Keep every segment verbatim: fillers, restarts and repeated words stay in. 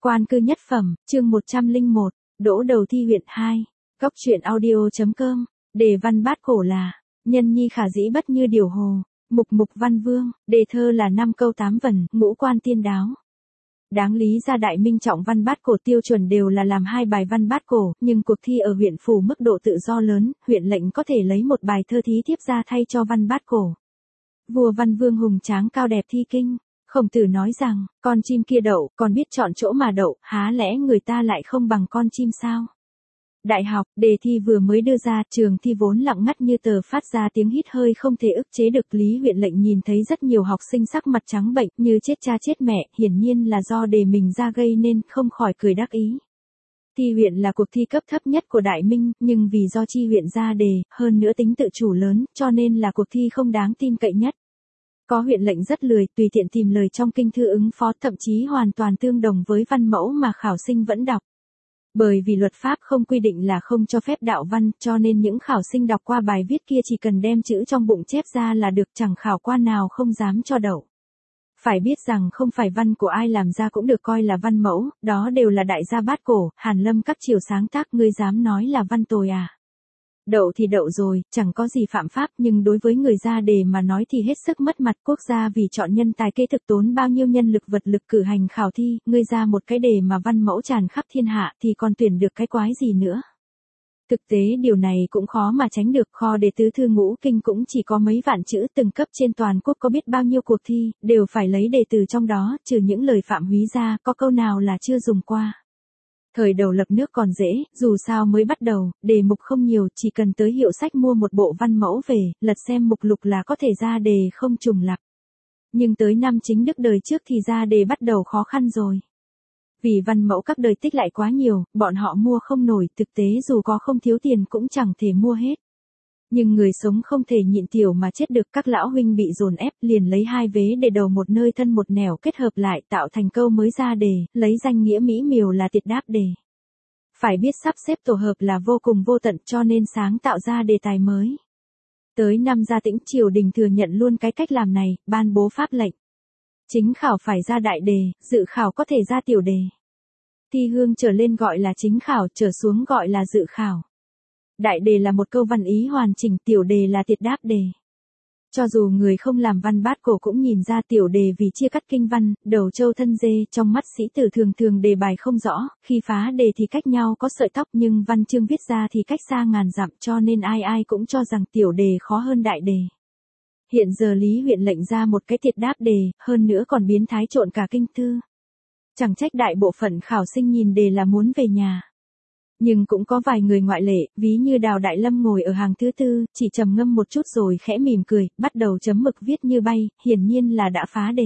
Quan cư nhất phẩm, chương một trăm lẻ một, đỗ đầu thi huyện hai. Cóc truyện audio.com, đề văn bát cổ là, nhân nhi khả dĩ bất như điều hồ, mục mục văn vương, đề thơ là năm câu tám vần, ngũ quan tiên đáo. Đáng lý ra đại minh trọng văn bát cổ tiêu chuẩn đều là làm hai bài văn bát cổ, nhưng cuộc thi ở huyện phủ mức độ tự do lớn, huyện lệnh có thể lấy một bài thơ thí tiếp ra thay cho văn bát cổ. Vua văn vương hùng tráng cao đẹp thi kinh. Khổng Tử nói rằng, con chim kia đậu, còn biết chọn chỗ mà đậu, há lẽ người ta lại không bằng con chim sao? Đại học, đề thi vừa mới đưa ra, trường thi vốn lặng ngắt như tờ phát ra tiếng hít hơi không thể ức chế được. Lý huyện lệnh nhìn thấy rất nhiều học sinh sắc mặt trắng bệnh, như chết cha chết mẹ, hiển nhiên là do đề mình ra gây nên, không khỏi cười đắc ý. Thi huyện là cuộc thi cấp thấp nhất của Đại Minh, nhưng vì do chi huyện ra đề, hơn nữa tính tự chủ lớn, cho nên là cuộc thi không đáng tin cậy nhất. Có huyện lệnh rất lười, tùy tiện tìm lời trong kinh thư ứng phó, thậm chí hoàn toàn tương đồng với văn mẫu mà khảo sinh vẫn đọc. Bởi vì luật pháp không quy định là không cho phép đạo văn, cho nên những khảo sinh đọc qua bài viết kia chỉ cần đem chữ trong bụng chép ra là được, chẳng khảo quan nào không dám cho đậu. Phải biết rằng không phải văn của ai làm ra cũng được coi là văn mẫu, đó đều là đại gia bát cổ, Hàn Lâm các triều sáng tác, ngươi dám nói là văn tồi à? Đậu thì đậu rồi, chẳng có gì phạm pháp, nhưng đối với người ra đề mà nói thì hết sức mất mặt. Quốc gia vì chọn nhân tài kế thực tốn bao nhiêu nhân lực vật lực cử hành khảo thi, ngươi ra một cái đề mà văn mẫu tràn khắp thiên hạ thì còn tuyển được cái quái gì nữa. Thực tế điều này cũng khó mà tránh được, kho đề tứ thư ngũ kinh cũng chỉ có mấy vạn chữ, từng cấp trên toàn quốc có biết bao nhiêu cuộc thi, đều phải lấy đề từ trong đó, trừ những lời phạm húy ra, có câu nào là chưa dùng qua. Thời đầu lập nước còn dễ, dù sao mới bắt đầu, đề mục không nhiều, chỉ cần tới hiệu sách mua một bộ văn mẫu về, lật xem mục lục là có thể ra đề không trùng lặp. Nhưng tới năm chính đức đời trước thì ra đề bắt đầu khó khăn rồi. Vì văn mẫu các đời tích lại quá nhiều, bọn họ mua không nổi, thực tế dù có không thiếu tiền cũng chẳng thể mua hết. Nhưng người sống không thể nhịn tiểu mà chết được, các lão huynh bị dồn ép liền lấy hai vế để đầu một nơi thân một nẻo kết hợp lại tạo thành câu mới ra đề, lấy danh nghĩa mỹ miều là tiệt đáp đề. Phải biết sắp xếp tổ hợp là vô cùng vô tận, cho nên sáng tạo ra đề tài mới. Tới năm Gia Tĩnh, triều đình thừa nhận luôn cái cách làm này, ban bố pháp lệnh. Chính khảo phải ra đại đề, dự khảo có thể ra tiểu đề. Thi hương trở lên gọi là chính khảo, trở xuống gọi là dự khảo. Đại đề là một câu văn ý hoàn chỉnh, tiểu đề là tiệt đáp đề. Cho dù người không làm văn bát cổ cũng nhìn ra tiểu đề vì chia cắt kinh văn, đầu trâu thân dê, trong mắt sĩ tử thường thường đề bài không rõ, khi phá đề thì cách nhau có sợi tóc, nhưng văn chương viết ra thì cách xa ngàn dặm, cho nên ai ai cũng cho rằng tiểu đề khó hơn đại đề. Hiện giờ Lý huyện lệnh ra một cái tiệt đáp đề, hơn nữa còn biến thái trộn cả kinh thư. Chẳng trách đại bộ phận khảo sinh nhìn đề là muốn về nhà. Nhưng cũng có vài người ngoại lệ, ví như Đào Đại Lâm ngồi ở hàng thứ tư, chỉ trầm ngâm một chút rồi khẽ mỉm cười, bắt đầu chấm mực viết như bay, hiển nhiên là đã phá đề.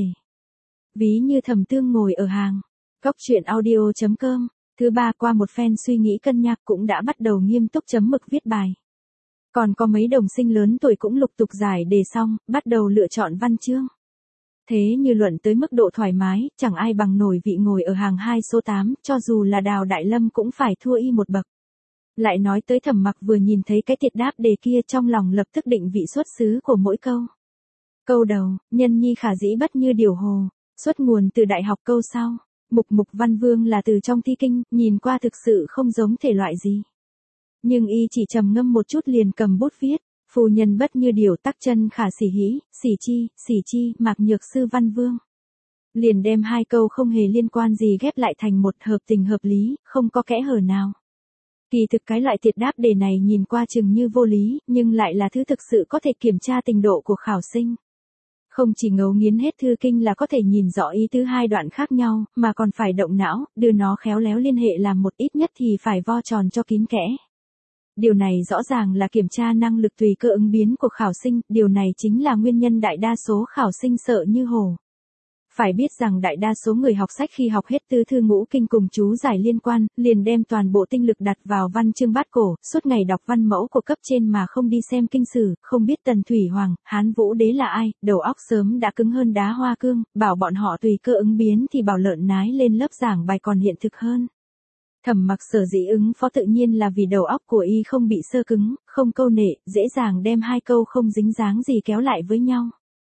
Ví như Thẩm Tương ngồi ở hàng Cóc truyện audio.com, thứ ba qua một phen suy nghĩ cân nhắc cũng đã bắt đầu nghiêm túc chấm mực viết bài. Còn có mấy đồng sinh lớn tuổi cũng lục tục giải đề xong, bắt đầu lựa chọn văn chương. Thế như luận tới mức độ thoải mái, chẳng ai bằng nổi vị ngồi ở hàng hai số tám, cho dù là Đào Đại Lâm cũng phải thua y một bậc. Lại nói tới Thẩm Mặc vừa nhìn thấy cái tiệt đáp đề kia trong lòng lập tức định vị xuất xứ của mỗi câu. Câu đầu, nhân nhi khả dĩ bất như điều hồ, xuất nguồn từ đại học. Câu sau, mục mục văn vương là từ trong thi kinh, nhìn qua thực sự không giống thể loại gì. Nhưng y chỉ trầm ngâm một chút liền cầm bút viết. Phu nhân bất như điều tắc chân khả sỉ hĩ, sỉ chi, sỉ chi, mạc nhược sư văn vương. Liền đem hai câu không hề liên quan gì ghép lại thành một, hợp tình hợp lý, không có kẽ hở nào. Kỳ thực cái loại tiệt đáp đề này nhìn qua chừng như vô lý, nhưng lại là thứ thực sự có thể kiểm tra trình độ của khảo sinh. Không chỉ ngấu nghiến hết thư kinh là có thể nhìn rõ ý tứ hai đoạn khác nhau, mà còn phải động não, đưa nó khéo léo liên hệ làm một, ít nhất thì phải vo tròn cho kín kẽ. Điều này rõ ràng là kiểm tra năng lực tùy cơ ứng biến của khảo sinh, điều này chính là nguyên nhân đại đa số khảo sinh sợ như hổ. Phải biết rằng đại đa số người học sách khi học hết tứ thư ngũ kinh cùng chú giải liên quan, liền đem toàn bộ tinh lực đặt vào văn chương bát cổ, suốt ngày đọc văn mẫu của cấp trên mà không đi xem kinh sử, không biết Tần Thủy Hoàng, Hán Vũ Đế là ai, đầu óc sớm đã cứng hơn đá hoa cương, bảo bọn họ tùy cơ ứng biến thì bảo lợn nái lên lớp giảng bài còn hiện thực hơn. Thẩm Mặc sở dĩ ứng phó tự nhiên là vì đầu óc của y không bị sơ cứng, không câu nệ, dễ dàng đem hai câu không dính dáng gì kéo lại với nhau.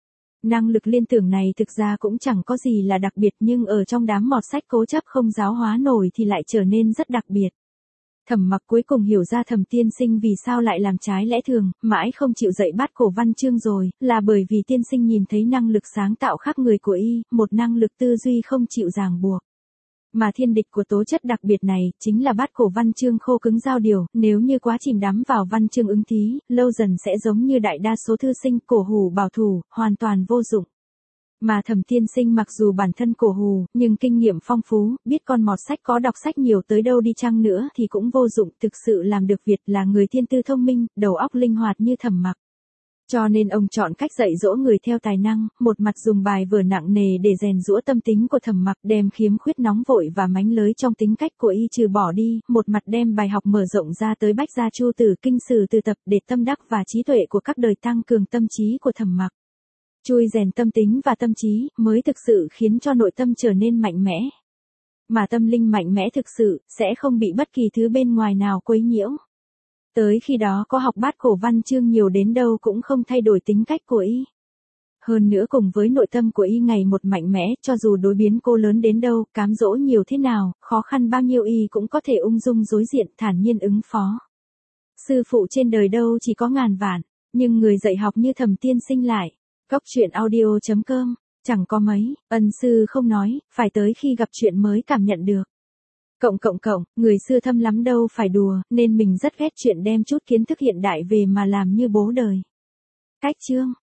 Năng lực liên tưởng này thực ra cũng chẳng có gì là đặc biệt nhưng ở trong đám mọt sách cố chấp không giáo hóa nổi thì lại trở nên rất đặc biệt. Thẩm Mặc cuối cùng hiểu ra Thẩm tiên sinh vì sao lại làm trái lẽ thường, mãi không chịu dạy Bát Cổ Văn Chương rồi, là bởi vì tiên sinh nhìn thấy năng lực sáng tạo khác người của y, một năng lực tư duy không chịu ràng buộc. Mà thiên địch của tố chất đặc biệt này, chính là Bát Cổ Văn Chương khô cứng giao điều, nếu như quá chìm đắm vào văn chương ứng thí, lâu dần sẽ giống như đại đa số thư sinh cổ hủ bảo thủ, hoàn toàn vô dụng. Mà Thẩm tiên sinh mặc dù bản thân cổ hủ, nhưng kinh nghiệm phong phú, biết con mọt sách có đọc sách nhiều tới đâu đi chăng nữa thì cũng vô dụng, thực sự làm được việc là người thiên tư thông minh, đầu óc linh hoạt như Thẩm Mặc. Cho nên ông chọn cách dạy dỗ người theo tài năng, một mặt dùng bài vở nặng nề để rèn giũa tâm tính của Thẩm Mặc, đem khiếm khuyết nóng vội và mánh lới trong tính cách của y trừ bỏ đi, một mặt đem bài học mở rộng ra tới Bách Gia Chu Tử Kinh Sử từ tập để tâm đắc và trí tuệ của các đời tăng cường tâm trí của Thẩm Mặc. Chui rèn tâm tính và tâm trí mới thực sự khiến cho nội tâm trở nên mạnh mẽ. Mà tâm linh mạnh mẽ thực sự sẽ không bị bất kỳ thứ bên ngoài nào quấy nhiễu. Tới khi đó có học Bát Cổ Văn Chương nhiều đến đâu cũng không thay đổi tính cách của y. Hơn nữa cùng với nội tâm của y ngày một mạnh mẽ, cho dù đối biến cô lớn đến đâu, cám dỗ nhiều thế nào, khó khăn bao nhiêu y cũng có thể ung dung đối diện, thản nhiên ứng phó. Sư phụ trên đời đâu chỉ có ngàn vạn, nhưng người dạy học như Thẩm tiên sinh lại. Cốc truyện audio chấm com, chẳng có mấy, ân sư không nói, phải tới khi gặp chuyện mới cảm nhận được. Cộng cộng cộng, người xưa thâm lắm đâu phải đùa, nên mình rất ghét chuyện đem chút kiến thức hiện đại về mà làm như bố đời. Cách chương